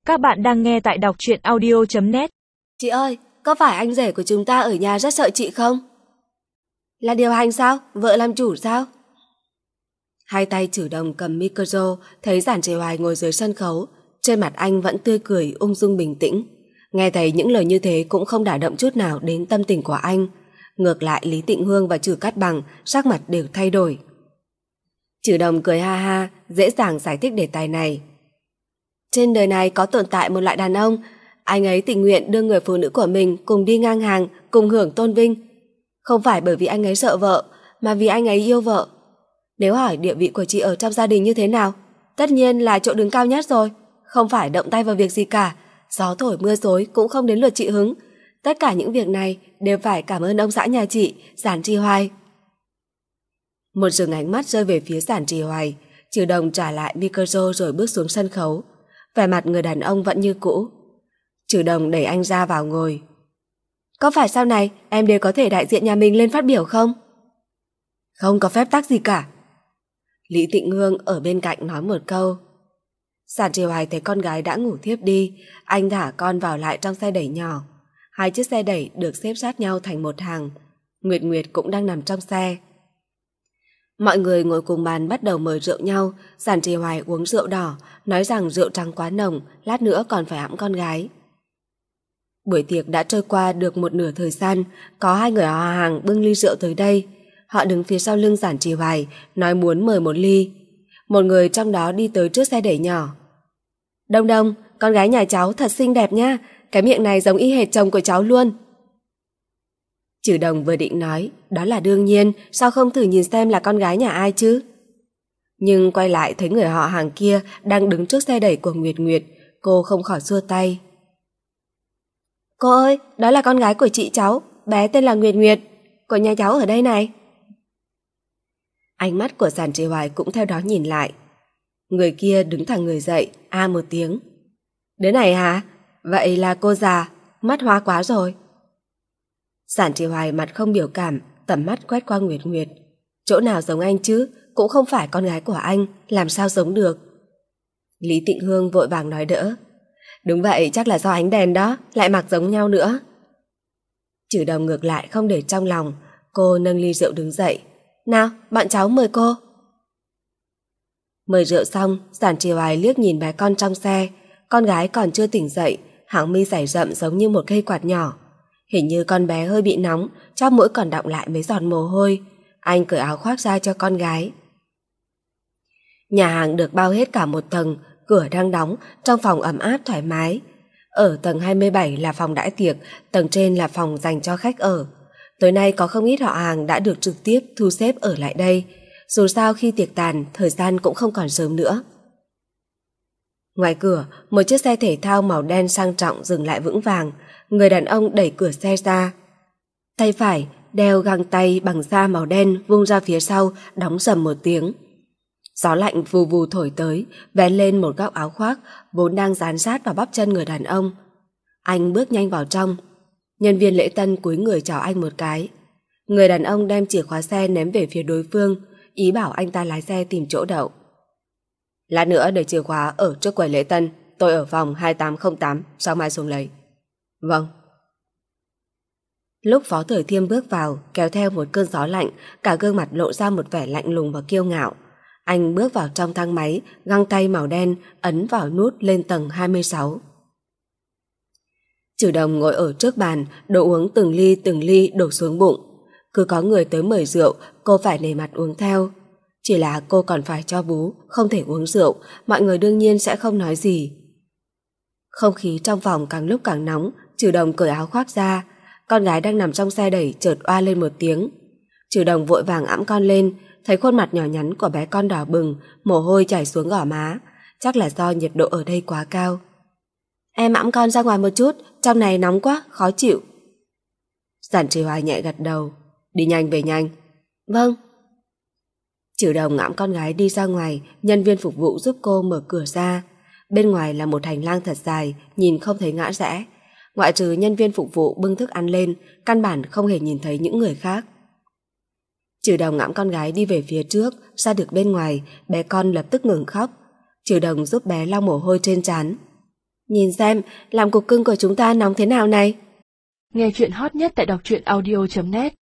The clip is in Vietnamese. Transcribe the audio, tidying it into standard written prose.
Các bạn đang nghe tại đọc truyện audio.net. Chị ơi, có phải anh rể của chúng ta ở nhà rất sợ chị không? Là điều hành sao? Vợ làm chủ sao? Hai tay Trử Đồng cầm micro, thấy Giản Trì Hoài ngồi dưới sân khấu, trên mặt anh vẫn tươi cười ung dung bình tĩnh. Nghe thấy những lời như thế cũng không đả động chút nào đến tâm tình của anh. Ngược lại Lý Tịnh Hương và Trử Cát Bằng sắc mặt đều thay đổi. Trử Đồng cười ha ha, dễ dàng giải thích đề tài này. Trên đời này có tồn tại một loại đàn ông, anh ấy tình nguyện đưa người phụ nữ của mình cùng đi ngang hàng, cùng hưởng tôn vinh. Không phải bởi vì anh ấy sợ vợ, mà vì anh ấy yêu vợ. Nếu hỏi địa vị của chị ở trong gia đình như thế nào, tất nhiên là chỗ đứng cao nhất rồi, không phải động tay vào việc gì cả, gió thổi mưa xối cũng không đến lượt chị hứng. Tất cả những việc này đều phải cảm ơn ông xã nhà chị, Giản Trì Hoài. Một dừng ánh mắt rơi về phía Giản Trì Hoài, Trử Đồng trả lại micro rồi bước xuống sân khấu. Vẻ mặt người đàn ông vẫn như cũ. Trử Đồng đẩy anh ra vào ngồi. Có phải sau này em đều có thể đại diện nhà mình lên phát biểu không? Không có phép tắc gì cả. Lý Tịnh Hương ở bên cạnh nói một câu. Giản Trì Hoài thấy con gái đã ngủ thiếp đi, anh thả con vào lại trong xe đẩy nhỏ. Hai chiếc xe đẩy được xếp sát nhau thành một hàng. Nguyệt Nguyệt cũng đang nằm trong xe. Mọi người ngồi cùng bàn bắt đầu mời rượu nhau. Giản Trì Hoài uống rượu đỏ, nói rằng rượu trắng quá nồng, lát nữa còn phải hãm con gái. Buổi tiệc đã trôi qua được một nửa thời gian, có hai người họ hàng bưng ly rượu tới đây. Họ đứng phía sau lưng Giản Trì Hoài, nói muốn mời một ly. Một người trong đó đi tới trước xe đẩy nhỏ. Đông Đông, con gái nhà cháu thật xinh đẹp nha, cái miệng này giống y hệt chồng của cháu luôn. Trử Đồng vừa định nói, đó là đương nhiên, sao không thử nhìn xem là con gái nhà ai chứ? Nhưng quay lại thấy người họ hàng kia đang đứng trước xe đẩy của Nguyệt Nguyệt, cô không khỏi xua tay. Cô ơi, đó là con gái của chị cháu, bé tên là Nguyệt Nguyệt, của nhà cháu ở đây này. Ánh mắt của Giản Trì Hoài cũng theo đó nhìn lại. Người kia đứng thẳng người dậy, a một tiếng. Đứa này hả? Vậy là cô già, mắt hoa quá rồi. Giản Trì Hoài mặt không biểu cảm, tầm mắt quét qua Nguyệt Nguyệt. Chỗ nào giống anh chứ, cũng không phải con gái của anh, làm sao giống được. Lý Tịnh Hương vội vàng nói đỡ. Đúng vậy, chắc là do ánh đèn đó, lại mặc giống nhau nữa. Trử Đồng ngược lại không để trong lòng, cô nâng ly rượu đứng dậy. Nào, bọn cháu mời cô. Mời rượu xong, Giản Trì Hoài liếc nhìn bé con trong xe. Con gái còn chưa tỉnh dậy, hàng mi dày rậm giống như một cây quạt nhỏ. Hình như con bé hơi bị nóng, chóp mũi còn đọng lại mấy giọt mồ hôi. Anh cởi áo khoác ra cho con gái. Nhà hàng được bao hết cả một tầng, cửa đang đóng, trong phòng ấm áp thoải mái. Ở tầng 27 là phòng đãi tiệc, tầng trên là phòng dành cho khách ở. Tối nay có không ít họ hàng đã được trực tiếp thu xếp ở lại đây. Dù sao khi tiệc tàn, thời gian cũng không còn sớm nữa. Ngoài cửa, một chiếc xe thể thao màu đen sang trọng dừng lại vững vàng. Người đàn ông đẩy cửa xe ra. Tay phải đeo găng tay bằng da màu đen vung ra phía sau, đóng rầm một tiếng. Gió lạnh vù vù thổi tới, vén lên một góc áo khoác vốn đang dán sát vào bắp chân người đàn ông. Anh bước nhanh vào trong. Nhân viên lễ tân cúi người chào anh một cái. Người đàn ông đem chìa khóa xe ném về phía đối phương, ý bảo anh ta lái xe tìm chỗ đậu. Lát nữa để chìa khóa ở trước quầy lễ tân, tôi ở phòng 2808, sáng mai xuống lấy. Vâng. Lúc Phó Thời Thiêm bước vào, kéo theo một cơn gió lạnh, cả gương mặt lộ ra một vẻ lạnh lùng và kiêu ngạo. Anh bước vào trong thang máy, găng tay màu đen ấn vào nút lên tầng 26. Trử Đồng ngồi ở trước bàn, đồ uống từng ly đổ xuống bụng. Cứ có người tới mời rượu, cô phải nể mặt uống theo. Chỉ là cô còn phải cho bú, không thể uống rượu, mọi người đương nhiên sẽ không nói gì. Không khí trong phòng càng lúc càng nóng, Trử Đồng cởi áo khoác ra. Con gái đang nằm trong xe đẩy chợt oa lên một tiếng. Trử Đồng vội vàng ẵm con lên, thấy khuôn mặt nhỏ nhắn của bé con đỏ bừng, mồ hôi chảy xuống gò má, chắc là do nhiệt độ ở đây quá cao. Em ẵm con ra ngoài một chút, trong này nóng quá, khó chịu. Giản Trì Hoài nhẹ gật đầu. Đi nhanh về nhanh. Vâng. Trử Đồng ẵm con gái đi ra ngoài, nhân viên phục vụ giúp cô mở cửa ra. Bên ngoài là một hành lang thật dài, nhìn không thấy ngã rẽ. Ngoại trừ nhân viên phục vụ bưng thức ăn lên, căn bản không hề nhìn thấy những người khác. Trử Đồng ẵm con gái đi về phía trước, ra được bên ngoài, bé con lập tức ngừng khóc. Trử Đồng giúp bé lau mồ hôi trên trán. Nhìn xem, làm cục cưng của chúng ta nóng thế nào này. Nghe chuyện hot nhất tại đọc truyện audio.net